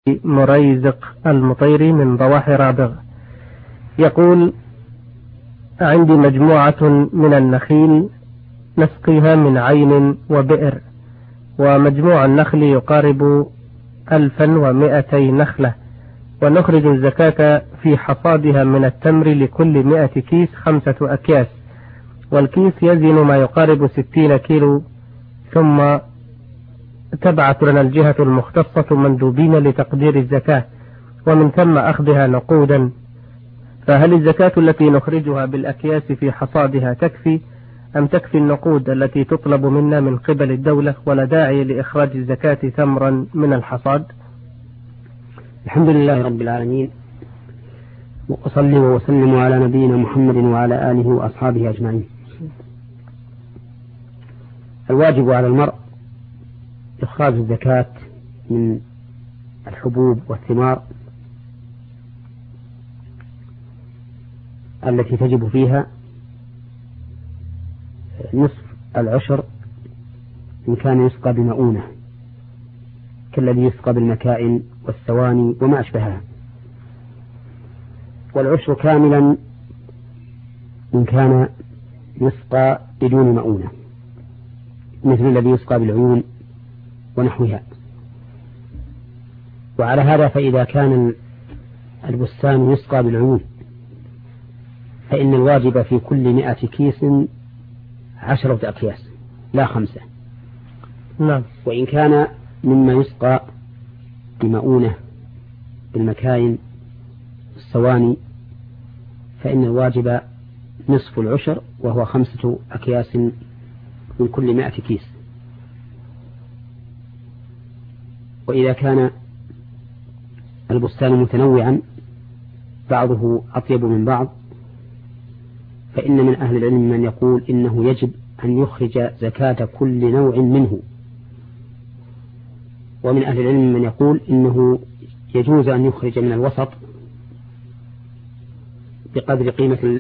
مريزق المطيري من ضواحي رابغ يقول: عندي مجموعة من النخيل نسقيها من عين وبئر، ومجموع النخل يقارب 1200 نخلة، ونخرج الزكاة في حصادها من التمر لكل 100 كيس 5 أكياس، والكيس يزن ما يقارب 60 كيلو، ثم تبعث لنا الجهة المختصة مندوبين لتقدير الزكاة، ومن ثم أخذها نقودا. فهل الزكاة التي نخرجها بالأكياس في حصادها تكفي، أم تكفي النقود التي تطلب منا من قبل الدولة، ولا داعي لإخراج الزكاة تمرا من الحصاد؟ الحمد لله رب العالمين، وأصلي وسلم على نبينا محمد وعلى آله وأصحابه أجمعين. الواجب على المرء إخراج الزكاة من الحبوب والثمار التي تجب فيها نصف العشر إن كان يسقى بمؤونة، كالذي يسقى بالمكائن والثواني وما أشبهها، والعشر كاملا إن كان يسقى بدون مؤونة، مثل الذي يسقى بالعيون ونحوها. وعلى هذا فإذا كان البستان يسقى بالعيون فإن الواجب في كل 100 كيس 10 أكياس لا 5. نعم. وإن كان مما يسقى بمؤونة بالمكاين والصواني فإن الواجب نصف العشر، وهو 5 أكياس من كل 100 كيس. وإذا كان البستان متنوعا بعضه أطيب من بعض فإن من أهل العلم من يقول إنه يجب أن يخرج زكاة كل نوع منه، ومن أهل العلم من يقول إنه يجوز أن يخرج من الوسط بقدر قيمة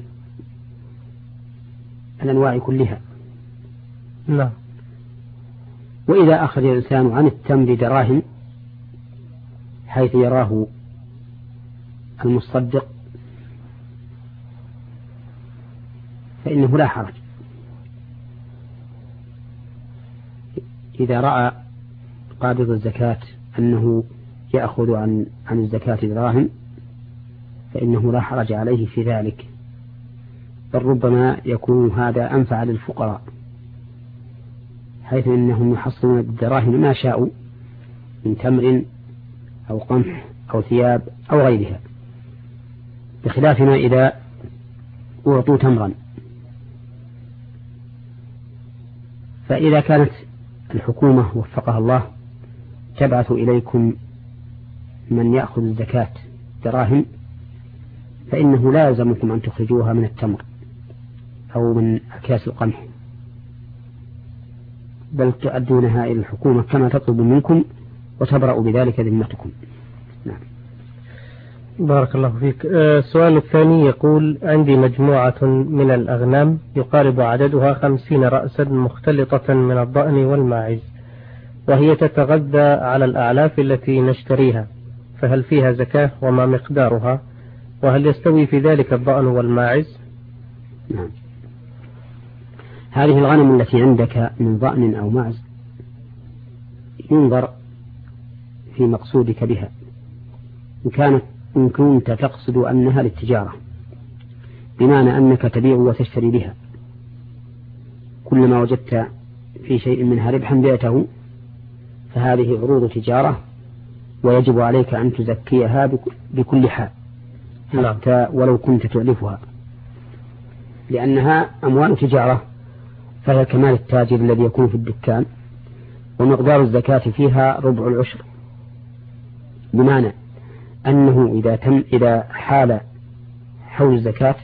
الأنواع كلها. لا. وإذا أخرج الإنسان عن التمر دراهم حيث يراه المصدق فإنه لا حرج. إذا رأى قابض الزكاة أنه يأخذ عن الزكاة دراهم فإنه لا حرج عليه في ذلك، بل ربما يكون هذا أنفع للفقراء، حيث إنهم يحصلون بالدراهم ما شاءوا من تمر أو قمح أو ثياب أو غيرها، بخلاف ما إذا أعطوا تمرا. فإذا كانت الحكومة وفقها الله تبعث إليكم من يأخذ الزكاة دراهم فإنه لا يلزمكم أن تخرجوها من التمر أو من أكياس القمح، بل تؤدونها إلى الحكومة كما تطلب منكم وتبرأ بذلك ذمتكم. نعم. بارك الله فيك. السؤال الثاني يقول: عندي مجموعة من الأغنام يقارب عددها 50 رأسا مختلطة من الضأن والماعز، وهي تتغذى على الأعلاف التي نشتريها، فهل فيها زكاة وما مقدارها، وهل يستوي في ذلك الضأن والماعز؟ نعم. هذه الغنم التي عندك من ضأن أو معز ينظر في مقصودك بها، إن كنت تقصد أنها للتجارة بمعنى أنك تبيع وتشتري بها، كلما وجدت في شيء منها ربحا بيعته فهذه عروض تجارة ويجب عليك أن تزكيها بكل حال حتى ولو كنت تؤلفها، لأنها أموال تجارة، فهي كمال التاجر الذي يكون في الدكان، ومقدار الزكاة فيها ربع العشر، بمعنى أنه إذا حال حول الزكاة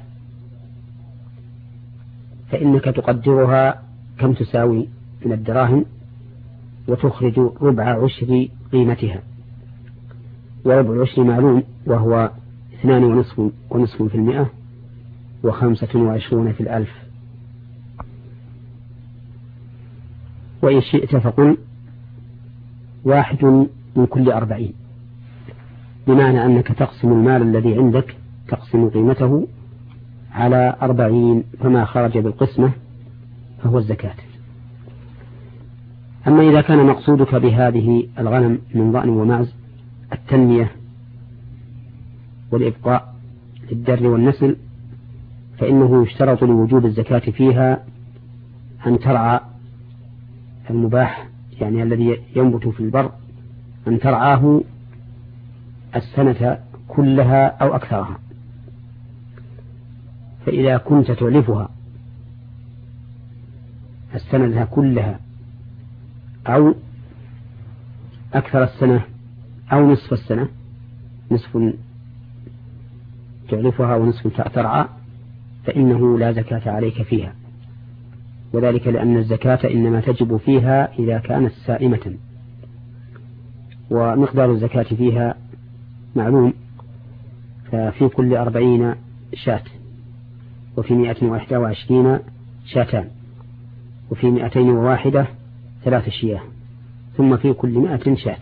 فإنك تقدرها كم تساوي من الدراهم وتخرج ربع عشر قيمتها، وربع العشر معلوم وهو 2.5 في 100 و25 في 1000. وإن شئت فقل 1 من كل 40، بمعنى أنك تقسم المال الذي عندك، تقسم قيمته على 40، فما خرج بالقسمة فهو الزكاة. أما إذا كان مقصودك بهذه الغنم من ضأن ومعز التنمية والإبقاء للدر والنسل، فإنه يشترط لوجوب الزكاة فيها أن ترعى المباح، يعني الذي ينبت في البر، أن ترعاه السنة كلها أو أكثرها. فإذا كنت تعلفها السنة كلها أو أكثر السنة أو نصف السنة، نصف تعلفها ونصف ترعى، فإنه لا زكاة عليك فيها، وذلك لأن الزكاة إنما تجب فيها إذا كانت سائمة، ومقدار الزكاة فيها معلوم، ففي كل 40 شاة، وفي 121 شاتان، وفي 201 3 شياه، ثم في كل 100 شاة.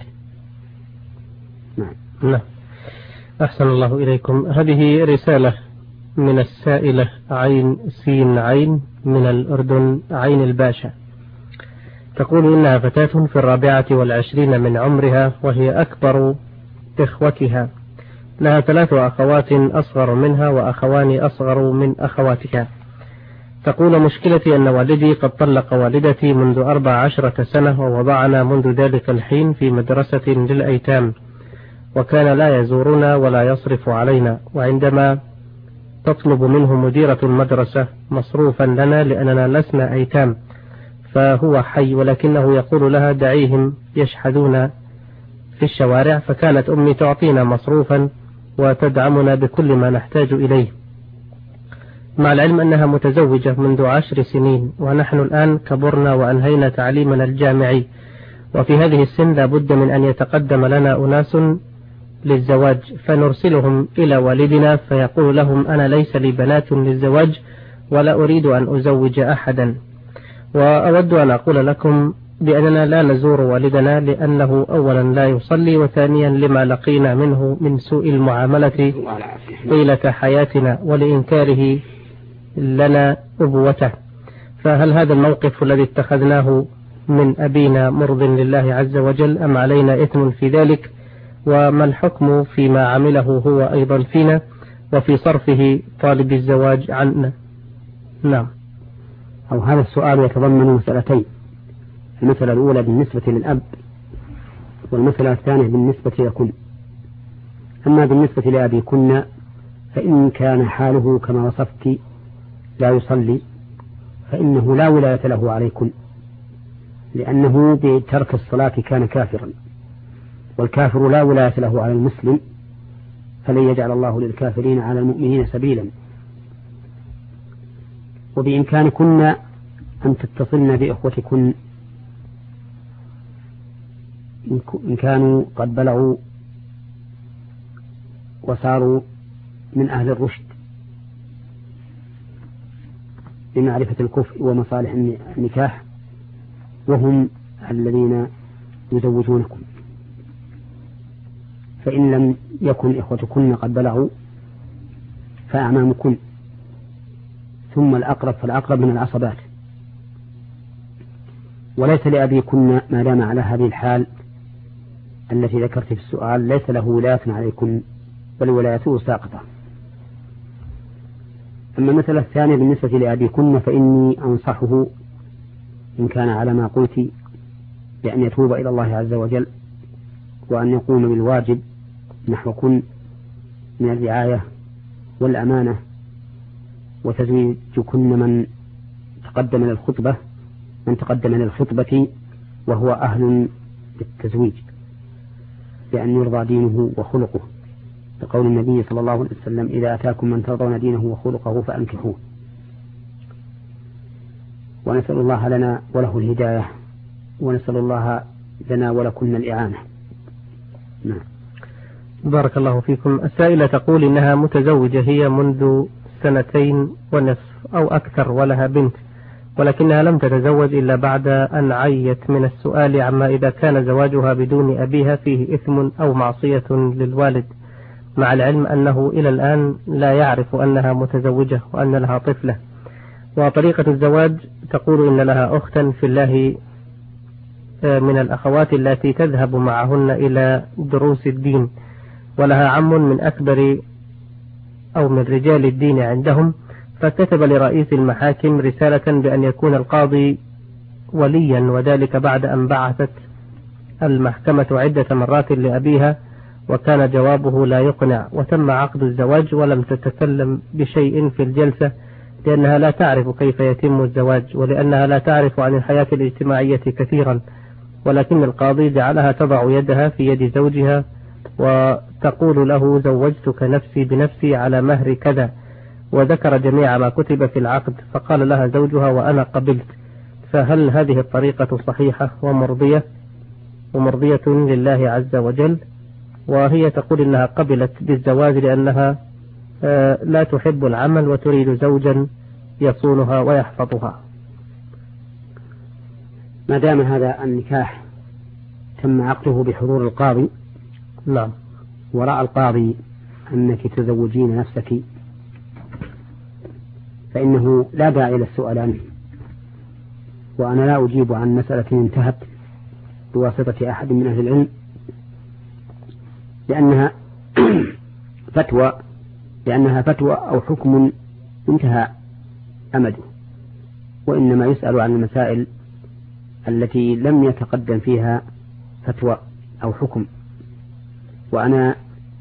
نعم. أحسن الله إليكم. هذه رسالة من السائلة عين سين عين من الأردن عين الباشا، تقول إنها فتاة في 24 من عمرها، وهي أكبر إخوتها، لها 3 أخوات أصغر منها وأخوان أصغر من أخواتها. تقول مشكلتي أن والدي قد طلق والدتي منذ 14 سنة، ووضعنا منذ ذلك الحين في مدرسة للأيتام، وكان لا يزورنا ولا يصرف علينا، وعندما تطلب منه مديرة المدرسة مصروفا لنا لأننا لسنا أيتام فهو حي، ولكنه يقول لها دعيهم يشحذون في الشوارع، فكانت أمي تعطينا مصروفا وتدعمنا بكل ما نحتاج إليه، مع العلم أنها متزوجة منذ 10 سنين، ونحن الآن كبرنا وأنهينا تعليمنا الجامعي، وفي هذه السن لا بد من أن يتقدم لنا أناس للزواج، فنرسلهم إلى والدنا فيقول لهم أنا ليس لي بنات للزواج ولا أريد أن أزوج أحدا. وأود أن أقول لكم بأننا لا نزور والدنا لأنه أولا لا يصلي، وثانيا لما لقينا منه من سوء المعاملة طيلة حياتنا ولإنكاره لنا أبوته. فهل هذا الموقف الذي اتخذناه من أبينا مرض لله عز وجل أم علينا إثم في ذلك؟ وما الحكم فيما عمله هو أيضا فينا وفي صرفه طالب الزواج عنا؟ نعم. أو هذا السؤال يتضمن مسألتين، المسألة الأولى بالنسبة للأب، والمسألة الثانية بالنسبة لكن. أما بالنسبة لأبيكن فإن كان حاله كما وصفت لا يصلي فإنه لا ولاية له عليكن، لأنه بترك الصلاة كان كافرا، والكافر لا ولاية له على المسلم، فلن يجعل الله للكافرين على المؤمنين سبيلا. وبإمكانكن أن تتصلن بإخوتكن إن كانوا قد بلغوا وصاروا من أهل الرشد لمعرفة الكفء ومصالح النكاح، وهم الذين يزوجونكم. فإن لم يكن إخوتكن قد بلغوا فأعمامكن، ثم الأقرب فالأقرب من العصبات. وليس لأبيكن ما دام على هذه الحال التي ذكرت في السؤال ليس له ولاية عليكن، بل ولايته ساقطة. أما المسألة الثانية بالنسبة لأبيكن فإني أنصحه إن كان على ما قلت بأن يتوب إلى الله عز وجل، وأن يقوم بالواجب نحوكن من الرعاية والأمانة، وتزويجكن من تقدم للخطبة وهو أهل للتزويج، بأن يرضى دينه وخلقه، لقول النبي صلى الله عليه وسلم إذا أتاكم من ترضون دينه وخلقه فأنكحوه. ونسأل الله لنا وله الهداية، ونسأل الله لنا ولكم الإعانة. نعم. بارك الله فيكم. السائلة تقول إنها متزوجة هي منذ 2.5 سنين أو أكثر، ولها بنت، ولكنها لم تتزوج إلا بعد أن عيت من السؤال عما إذا كان زواجها بدون أبيها فيه إثم أو معصية للوالد، مع العلم أنه إلى الآن لا يعرف أنها متزوجة وأن لها طفلة. وطريقة الزواج تقول إن لها أختا في الله من الأخوات التي تذهب معهن إلى دروس الدين، ولها عم من أكبر أو من رجال الدين عندهم، فكتب لرئيس المحاكم رسالة بأن يكون القاضي وليا، وذلك بعد أن بعثت المحكمة عدة مرات لأبيها وكان جوابه لا يقنع، وتم عقد الزواج ولم تتكلم بشيء في الجلسة لأنها لا تعرف كيف يتم الزواج، ولأنها لا تعرف عن الحياة الاجتماعية كثيرا، ولكن القاضي جعلها تضع يدها في يد زوجها وتقول له زوجتك نفسي بنفسي على مهر كذا، وذكر جميع ما كتب في العقد، فقال لها زوجها وأنا قبلت. فهل هذه الطريقة صحيحة ومرضية لله عز وجل؟ وهي تقول إنها قبلت بالزواج لأنها لا تحب العمل وتريد زوجا يصونها ويحفظها. ما دام هذا النكاح تم عقده بحضور القاضي، نعم، ورأى القاضي أنك تزوجين نفسك، فإنه لا داعي للسؤال عنه. وأنا لا أجيب عن مسألة انتهت بواسطة أحد من أهل العلم لأنها فتوى أو حكم انتهى أمده، وإنما يسأل عن المسائل التي لم يتقدم فيها فتوى أو حكم. وأنا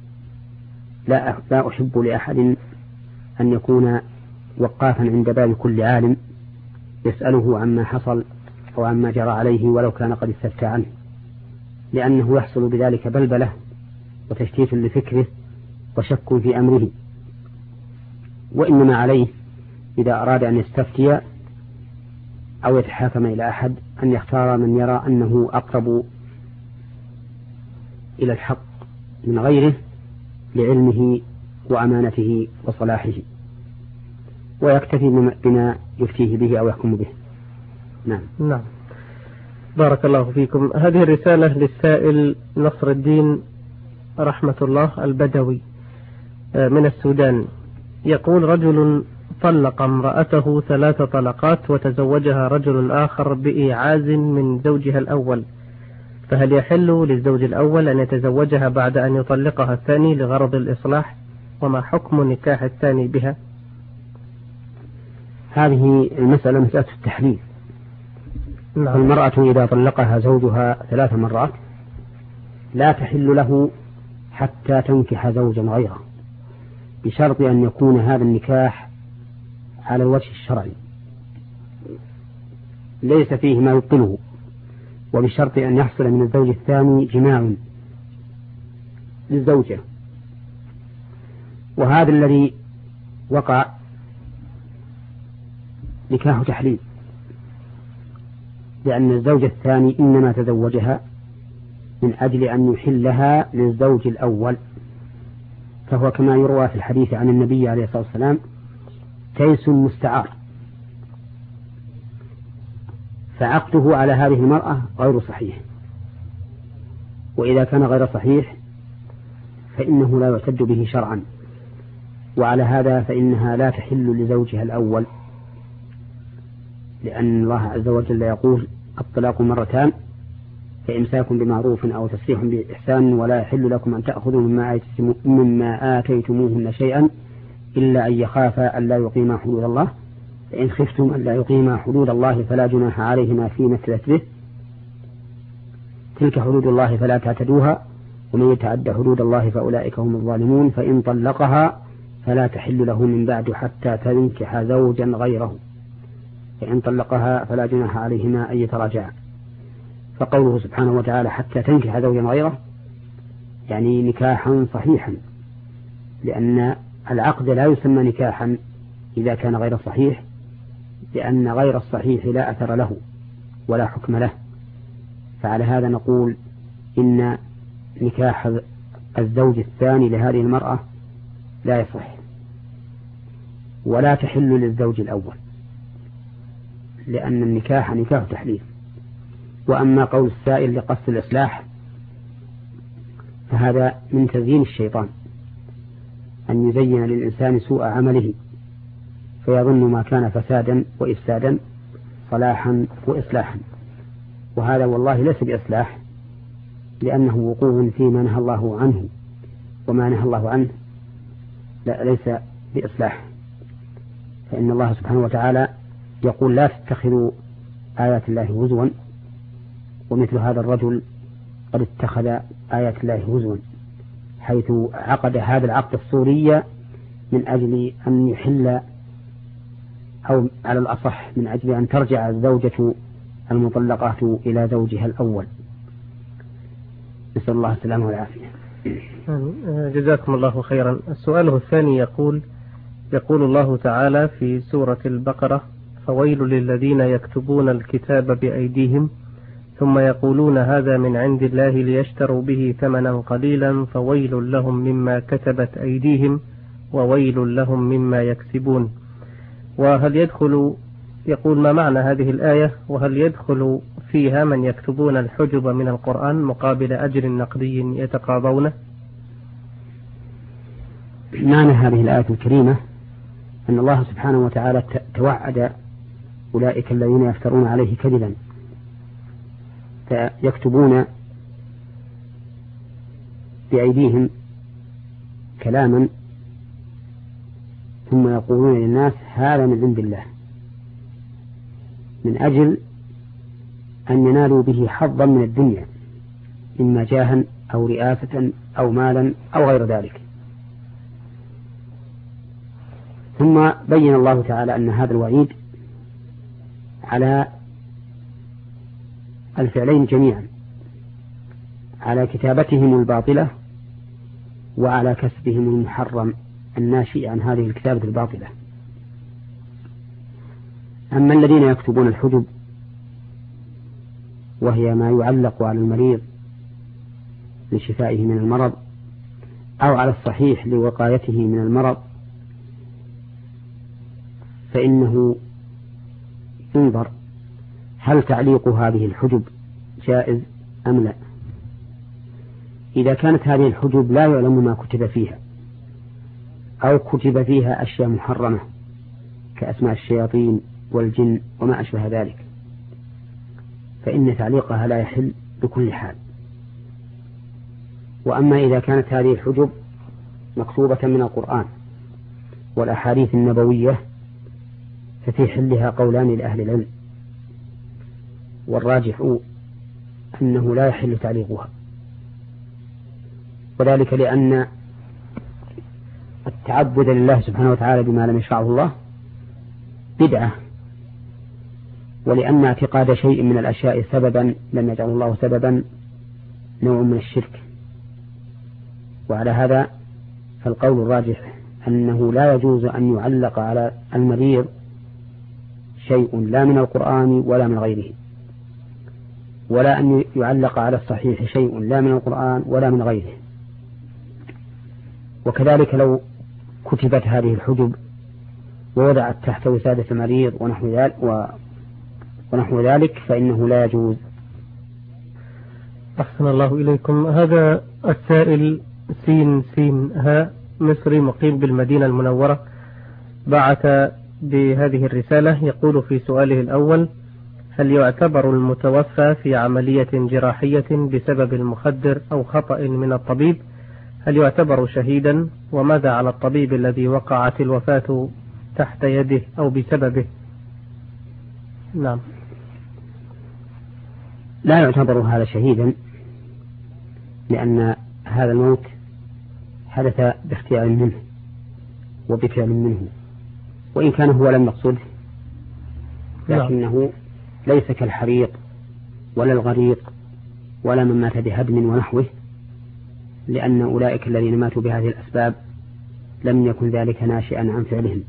لا أحب لأحد أن يكون وقافا عند باب كل عالم يسأله عما حصل أو عما جرى عليه ولو كان قد استفتى عنه، لأنه يحصل بذلك بلبلة وتشتيت لفكره وشك في أمره. وإنما عليه إذا أراد أن يستفتي أو يتحاكم إلى أحد أن يختار من يرى أنه أقرب إلى الحق من غيره لعلمه وأمانته وصلاحه، ويكتفي بما يفتيه به أو يحكم به. نعم. بارك الله فيكم. هذه الرسالة للسائل نصر الدين رحمة الله البدوي من السودان، يقول: رجل طلق امرأته 3 طلقات وتزوجها رجل آخر بإيعاز من زوجها الأول، فهل يحل للزوج الأول أن يتزوجها بعد أن يطلقها الثاني لغرض الإصلاح؟ وما حكم نكاح الثاني بها؟ هذه المسألة مسألة التحليل. نعم. المرأة إذا طلقها زوجها 3 مرات لا تحل له حتى تنكح زوجا غيره، بشرط أن يكون هذا النكاح على الوجه الشرعي ليس فيه ما يبطله، وبشرط أن يحصل من الزوج الثاني جماع للزوجة. وهذا الذي وقع نكاح تحليل، لأن الزوج الثاني إنما تزوجها من أجل أن يحلها للزوج الأول، فهو كما يروى في الحديث عن النبي عليه الصلاة والسلام كيس مستعار، فعقده على هذه المرأة غير صحيح. وإذا كان غير صحيح فإنه لا يعتد به شرعا، وعلى هذا فإنها لا تحل لزوجها الأول، لأن الله عز وجل يقول: الطلاق 2 مرتان، فإمساك بمعروف أو تسريح بإحسان، ولا يحل لكم أن تأخذوا مما آتيتموهن شيئا إلا أن يخافا ألا يقيما حدود الله، فإن خفتم ألا يقيما حدود الله فلا جناح عليهما فيما افتدت به، تلك حدود الله فلا تعتدوها، ومن يتعد حدود الله فأولئك هم الظالمون. فإن طلقها فلا تحل له من بعد حتى تنكح زوجا غيره، فإن طلقها فلا جناح عليهما أن يتراجعا. فقوله سبحانه وتعالى حتى تنكح زوجا غيره يعني نكاحا صحيحا، لأن العقد لا يسمى نكاحا إذا كان غير صحيح، لأن غير الصحيح لا أثر له ولا حكم له. فعلى هذا نقول إن نكاح الزوج الثاني لهذه المرأة لا يصح ولا تحل للزوج الأول، لأن النكاح نكاح تحليل. وأما قول السائل لقصد الإصلاح فهذا من تزيين الشيطان، أن يزين للإنسان سوء عمله فيظن ما كان فسادا وإفسادا صلاحا وإصلاحا، وهذا والله ليس بإصلاح، لأنه وقوع فيما نهى الله عنه، وما نهى الله عنه ليس بإصلاح. فإن الله سبحانه وتعالى يقول لا تتخذوا آيات الله هزوا، ومثل هذا الرجل قد اتخذ آيات الله هزوا، حيث عقد هذا العقد الصوري من أجل أن يحل، أو على الأصح من أجل أن ترجع الزوجة المطلقات إلى زوجها الأول. نسأل الله السلامة والعافية. جزاكم الله خيرا. السؤال الثاني يقول الله تعالى في سورة البقرة: فويل للذين يكتبون الكتاب بأيديهم ثم يقولون هذا من عند الله ليشتروا به ثمنا قليلا فويل لهم مما كتبت أيديهم وويل لهم مما يكسبون. وهل يدخل، يقول ما معنى هذه الآية، وهل يدخل فيها من يكتبون الحجب من القرآن مقابل أجر نقدي يتقاضونه؟ معنى هذه الآية الكريمة أن الله سبحانه وتعالى توعد أولئك الذين يفترون عليه كذبا، فيكتبون بأيديهم كلاما ثم يقولون للناس هذا من عند الله، من أجل أن ينالوا به حظا من الدنيا، إما جاها أو رئاسة أو مالا أو غير ذلك. ثم بين الله تعالى أن هذا الوعيد على الفعلين جميعا، على كتابتهم الباطلة وعلى كسبهم المحرم الناشئ عن هذه الكتابة الباطلة. أما الذين يكتبون الحجب وهي ما يعلق على المريض لشفائه من المرض أو على الصحيح لوقايته من المرض، فإنه ينظر هل تعليق هذه الحجب جائز أم لا. إذا كانت هذه الحجب لا يعلم ما كتب فيها أو كتب فيها أشياء محرمة كأسماء الشياطين والجن وما أشبه ذلك، فإن تعليقها لا يحل بكل حال. وأما إذا كانت هذه الحجب مكتوبة من القرآن والأحاديث النبوية ففي حلها قولان لأهل العلم، والراجح أنه لا يحل تعليقها، وذلك لأن التعبد لله سبحانه وتعالى بما لم يشرعه الله بدعة، ولأن اعتقاد شيء من الأشياء سببا لم يجعله الله سببا نوع من الشرك. وعلى هذا فالقول الراجح أنه لا يجوز أن يعلق على المريض شيء لا من القرآن ولا من غيره، ولا أن يعلق على الصحيح شيء لا من القرآن ولا من غيره. وكذلك لو كتبت هذه الحجب ووضعت تحت وسادة المريض ونحو ذلك فإنه لا يجوز. أحسن الله إليكم. هذا السائل سين ها مصري مقيم بالمدينة المنورة بعث بهذه الرسالة، يقول في سؤاله الأول: هل يعتبر المتوفى في عملية جراحية بسبب المخدر أو خطأ من الطبيب هل يعتبر شهيدا؟ وماذا على الطبيب الذي وقعت الوفاة تحت يده أو بسببه؟ نعم. لا يعتبر هذا شهيدا، لأن هذا الموت حدث باختيار منه وبفعل منه، وإن كان هو لم يقصده، لكنه ليس كالحريق ولا الغريق ولا من مات بهدم ونحوه، لأن أولئك الذين ماتوا بهذه الأسباب لم يكن ذلك ناشئا عن فعلهم.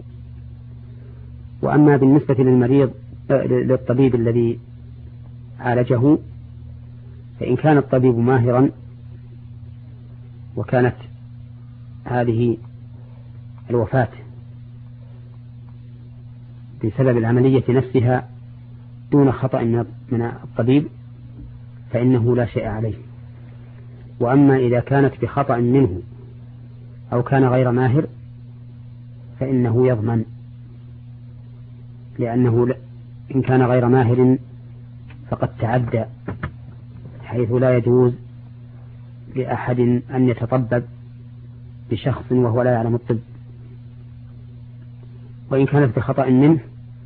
وأما بالنسبة للمريض للطبيب الذي عالجه، فإن كان الطبيب ماهرا وكانت هذه الوفاة بسبب العملية نفسها دون خطأ من الطبيب فإنه لا شيء عليه. وأما إذا كانت بخطأ منه أو كان غير ماهر فإنه يضمن، لأنه إن كان غير ماهر فقد تعدى، حيث لا يجوز لأحد أن يتطبب بشخص وهو لا يعلم الطب. وإن كانت بخطأ منه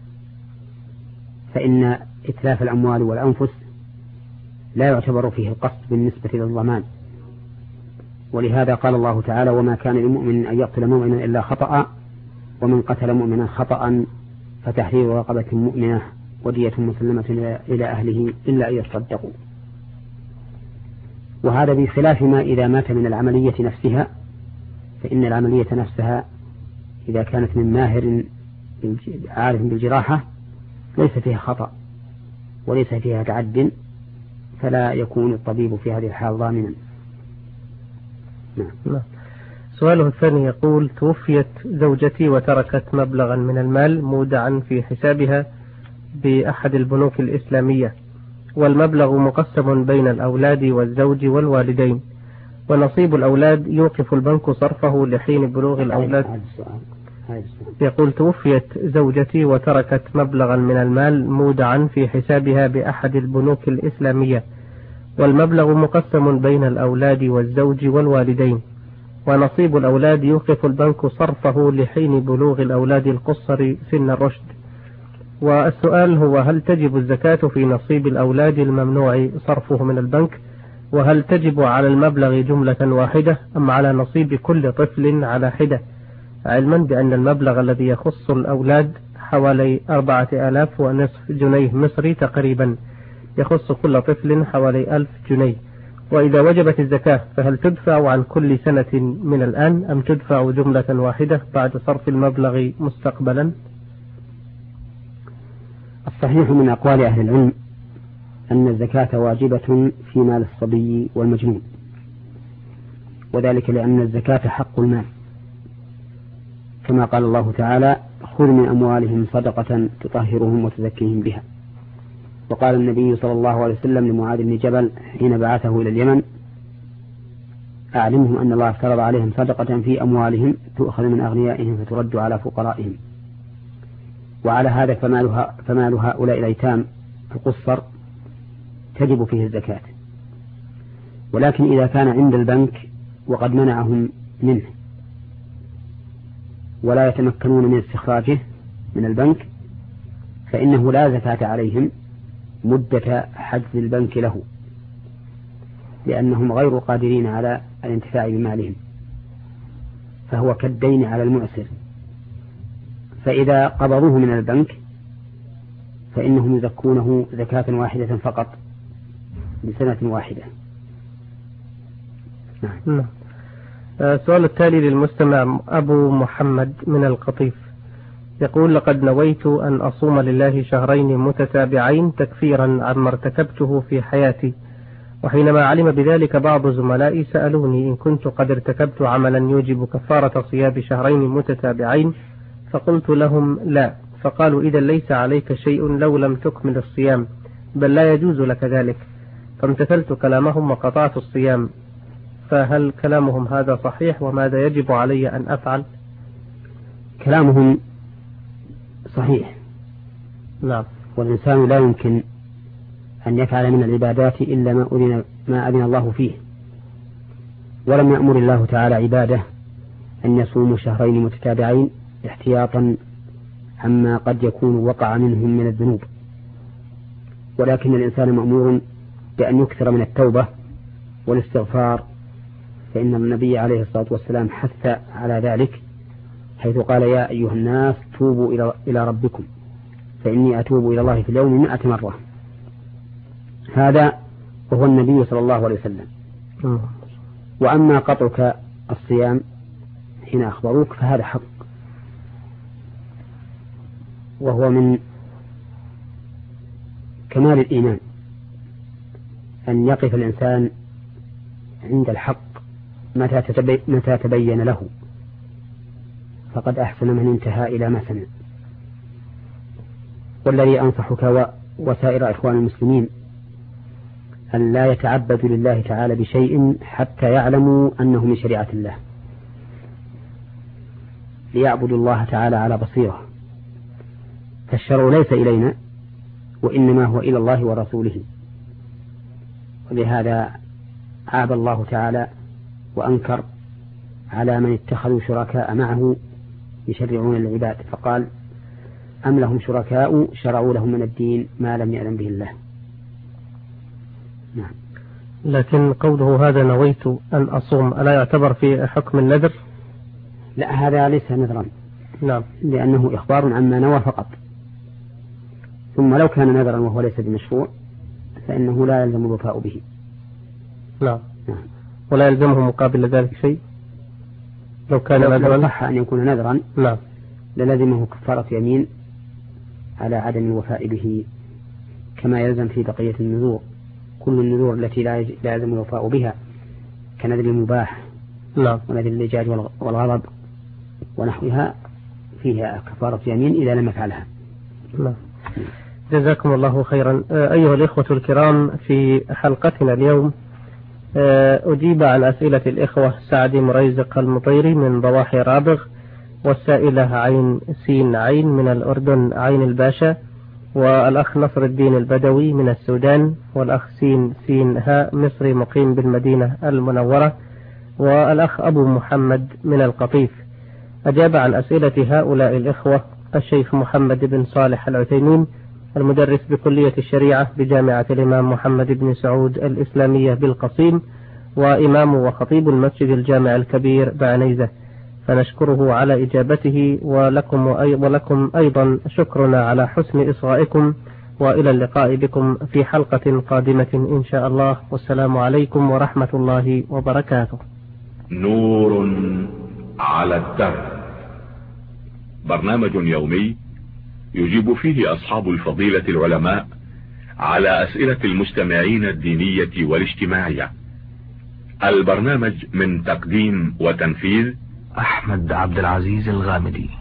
فإن إتلاف الأموال والأنفس لا يعتبر فيه القصد بالنسبة للضمان. ولهذا قال الله تعالى: وما كان لمؤمن أن يقتل مؤمنا إلا خطأ ومن قتل مؤمنا خطأ فتحرير رقبة مؤمنة ودية مسلمة إلى أهله إلا أن يصدقوا. وهذا بخلاف ما إذا مات من العملية نفسها، فإن العملية نفسها إذا كانت من ماهر عارف بالجراحة ليس فيها خطأ وليس فيها تعد، فلا يكون الطبيب في هذه الحال ضامنا. نعم. سؤاله الثاني يقول: توفيت زوجتي وتركت مبلغا من المال مودعا في حسابها بأحد البنوك الإسلامية، والمبلغ مقسم بين الأولاد والزوج والوالدين، ونصيب الأولاد يوقف البنك صرفه لحين بلوغ الأولاد. يقول: توفيت زوجتي وتركت مبلغا من المال مودعا في حسابها بأحد البنوك الإسلامية، والمبلغ مقسم بين الأولاد والزوج والوالدين، ونصيب الأولاد يوقف البنك صرفه لحين بلوغ الأولاد القصر سن الرشد. والسؤال هو: هل تجب الزكاة في نصيب الأولاد الممنوع صرفه من البنك؟ وهل تجب على المبلغ جملة واحدة أم على نصيب كل طفل على حدة، علما بأن المبلغ الذي يخص الأولاد حوالي 4500 جنيه مصري تقريبا، يخص كل طفل حوالي 1000 جنيه. وإذا وجبت الزكاة فهل تدفع عن كل سنة من الآن أم تدفع جملة واحدة بعد صرف المبلغ مستقبلا؟ الصحيح من أقوال أهل العلم أن الزكاة واجبة في مال الصبي والمجنون، وذلك لأن الزكاة حق المال، كما قال الله تعالى: خذ من أموالهم صدقة تطهرهم وتزكيهم بها. وقال النبي صلى الله عليه وسلم لمعاذ بن جبل حين بعثه إلى اليمن: أعلمهم أن الله افترض عليهم صدقة في أموالهم تؤخذ من أغنيائهم فترد على فقرائهم. وعلى هذا فمال هؤلاء الأيتام القصر تجب فيه الزكاة. ولكن إذا كان عند البنك وقد منعهم منه ولا يتمكنون من استخراجه من البنك فإنه لا زكاة عليهم مدة حجز البنك له، لأنهم غير قادرين على الانتفاع بمالهم، فهو كالدين على المعسر. فإذا قبضوه من البنك فإنهم يزكونه زكاة واحدة فقط لسنة واحدة. نعم. السؤال التالي للمستمع أبو محمد من القطيف، يقول: لقد نويت أن أصوم لله شهرين متتابعين تكفيرا عما ارتكبته في حياتي، وحينما علم بذلك بعض زملائي سألوني إن كنت قد ارتكبت عملا يوجب كفارة صيام شهرين متتابعين، فقلت لهم لا، فقالوا: إذا ليس عليك شيء لو لم تكمل الصيام، بل لا يجوز لك ذلك. فامتثلت كلامهم وقطعت الصيام، فهل كلامهم هذا صحيح؟ وماذا يجب علي أن أفعل؟ كلامهم صحيح. نعم. والإنسان لا يمكن أن يفعل من العبادات إلا ما أذن الله فيه، ولم يأمر الله تعالى عباده أن يصوموا شهرين متتابعين احتياطا عما قد يكون وقع منهم من الذنوب، ولكن الإنسان مأمور بأن يكثر من التوبة والاستغفار، فإن النبي عليه الصلاة والسلام حث على ذلك حيث قال: يا أيها الناس توبوا إلى ربكم فإني أتوب إلى الله في اليوم 100 مرة. هذا وهو النبي صلى الله عليه وسلم. وأما قطعك الصيام حين أخبروك فهذا حق، وهو من كمال الإيمان أن يقف الإنسان عند الحق متى تبين له، فقد أحسن من انتهى إلى ما سمع. والذي أنصحك وسائر إخوان المسلمين أن لا يتعبدوا لله تعالى بشيء حتى يعلموا أنه من شريعة الله، ليعبدوا الله تعالى على بصيرة، فالشرع ليس إلينا وإنما هو إلى الله ورسوله. ولهذا عاب الله تعالى وأنكر على من اتخذوا شركاء معه يشرعون للعباد، فقال أم لهم شركاء شرعوا لهم من الدين ما لم يأذن به الله. نعم. لكن قوله هذا نويت أن أصوم ألا يعتبر في حكم النذر؟ لا، هذا ليس نذرا. نعم. لأنه إخبار عما نوى فقط. ثم لو كان نذرا وهو ليس بمشروع فإنه لا يلزم الوفاء به. نعم. ولا يلزمه مقابل ذلك شيء لو كان نذرا. لو صح أن يكون نذرا نعم للزمه كفارة يمين على عدم الوفاء به، كما يلزم في بقية النذور. كل النذور التي لا يلزم الوفاء بها كنذر المباح نعم ونذر اللجاج والغضب ونحوها فيها كفارة يمين إذا لم يفعلها. نعم. جزاكم الله خيرا. أيها الإخوة الكرام، في حلقتنا اليوم أجيب عن أسئلة الإخوة سعد مريزق المطيري من ضواحي رابغ، والسائلة عين سين عين من الأردن عين الباشا، والأخ نصر الدين البدوي من السودان، والأخ سين سين هاء مصري مقيم بالمدينة المنورة، والأخ أبو محمد من القطيف. أجاب عن أسئلة هؤلاء الإخوة الشيخ محمد بن صالح العثيمين المدرس بكلية الشريعة بجامعة الإمام محمد بن سعود الإسلامية بالقصيم، وإمام وخطيب المسجد الجامع الكبير بعنيزة، فنشكره على إجابته، ولكم أيضا شكرنا على حسن إصغائكم، وإلى اللقاء بكم في حلقة قادمة إن شاء الله، والسلام عليكم ورحمة الله وبركاته. نور على الدرب، برنامج يومي يجيب فيه أصحاب الفضيلة العلماء على أسئلة المستمعين الدينية والاجتماعية. البرنامج من تقديم وتنفيذ أحمد عبد العزيز الغامدي.